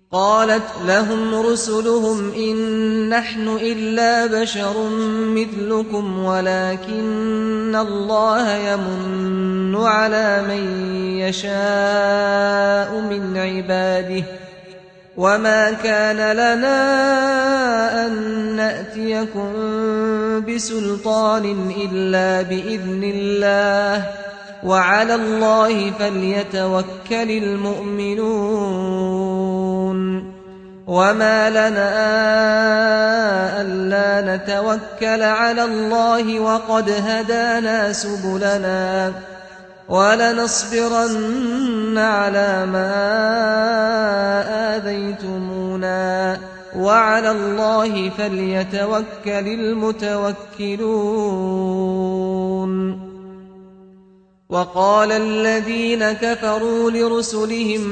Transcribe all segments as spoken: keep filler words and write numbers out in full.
قالت لهم رسلهم إن نحن إلا بشر مثلكم ولكن الله يمن على من يشاء من عباده وما كان لنا أن نأتيكم بسلطان إلا بإذن الله وعلى الله فليتوكل المؤمنون وما لنا ألا نتوكل على الله وقد هدانا سبلنا ولنصبرن على ما آذيتمونا وعلى الله فليتوكل المتوكلون وقال الذين كفروا لرسلهم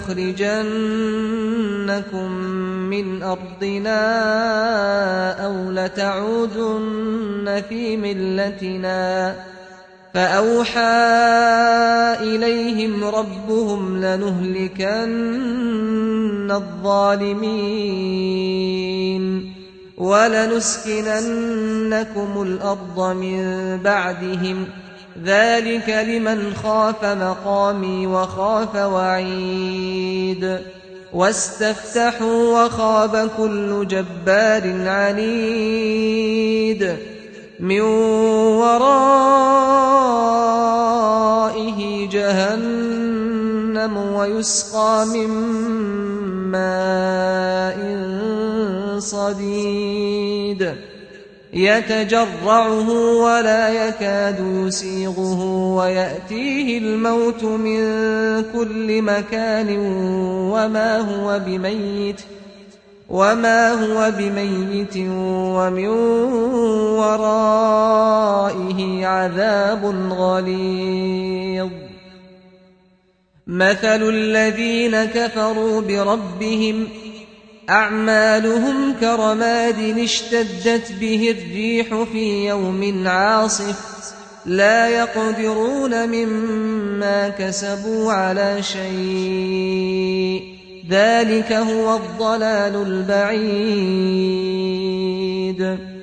لنخرجنكم من أرضنا أو لتعودن في ملتنا فأوحى إليهم ربهم لنهلكن الظالمين ولنسكننكم الأرض من بعدهم ذلك لمن خاف مقامي وخاف وعيد واستفتحوا وخاب كل جبار عنيد من ورائه جهنم ويسقى من ماء صديد يتجرعه ولا يكاد يسيغه ويأتيه الموت من كل مكان وما هو بميت وما هو بميت ومن ورائه عذاب غليظ مثل الذين كفروا بربهم أعمالهم كرماد اشتدت به الريح في يوم عاصف لا يقدرون مما كسبوا على شيء ذلك هو الضلال البعيد